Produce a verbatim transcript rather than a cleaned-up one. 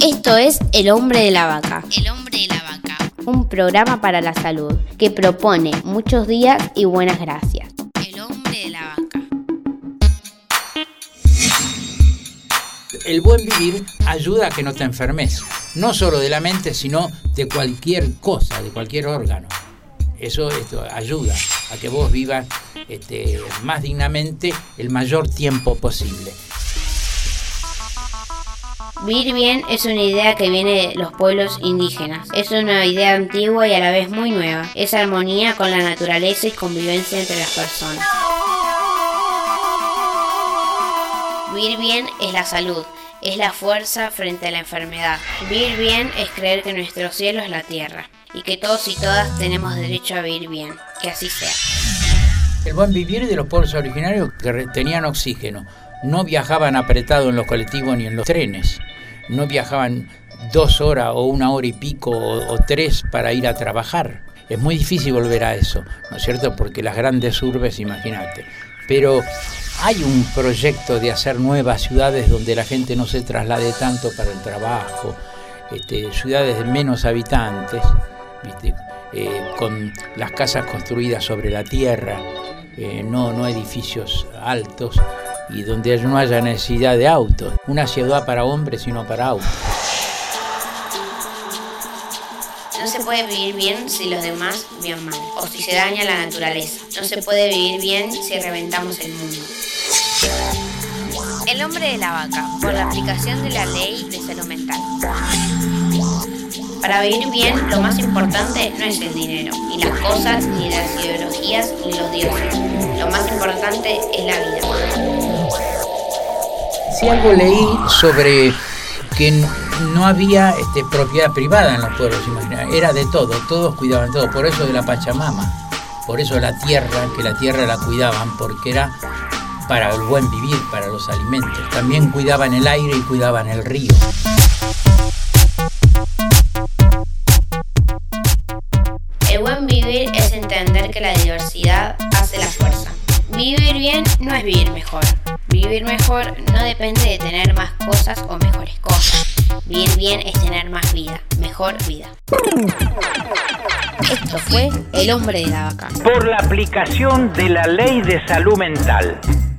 Esto es El Hombre de la Vaca. El Hombre de la Vaca. Un programa para la salud que propone muchos días y buenas gracias. El Hombre de la Vaca. El buen vivir ayuda a que no te enfermes, no solo de la mente, sino de cualquier cosa, de cualquier órgano. Eso esto, ayuda a que vos vivas este, más dignamente el mayor tiempo posible. Vivir bien es una idea que viene de los pueblos indígenas. Es una idea antigua y a la vez muy nueva. Es armonía con la naturaleza y convivencia entre las personas. Vivir bien es la salud, es la fuerza frente a la enfermedad. Vivir bien es creer que nuestro cielo es la tierra y que todos y todas tenemos derecho a vivir bien. Que así sea. El buen vivir de los pueblos originarios que tenían oxígeno. No viajaban apretados en los colectivos ni en los trenes. No viajaban dos horas o una hora y pico o, o tres para ir a trabajar. Es muy difícil volver a eso, ¿no es cierto? Porque las grandes urbes, imagínate. Pero hay un proyecto de hacer nuevas ciudades donde la gente no se traslade tanto para el trabajo, este, ciudades de menos habitantes, ¿viste? Eh, con las casas construidas sobre la tierra, eh, no, no edificios altos, y donde no haya necesidad de autos. Una ciudad para hombres y no para autos. No se puede vivir bien si los demás viven mal, o si se daña la naturaleza. No se puede vivir bien si reventamos el mundo. El Hombre de la Vaca, por la aplicación de la Ley de Salud Mental. Para vivir bien, lo más importante no es el dinero, ni las cosas, ni las ideologías, ni los dioses. Lo más importante es la vida. Si algo leí sobre que no había este, propiedad privada en los pueblos, imagínate, era de todo, todos cuidaban todo, por eso de la Pachamama, por eso la tierra, que la tierra la cuidaban, porque era para el buen vivir, para los alimentos. También cuidaban el aire y cuidaban el río. El buen vivir es entender que la diversidad hace la fuerza. Vivir bien no es vivir mejor. Vivir mejor no depende de tener más cosas o mejores cosas. Vivir bien es tener más vida, mejor vida. Esto fue El Hombre de la Vaca. Por la aplicación de la Ley de Salud Mental.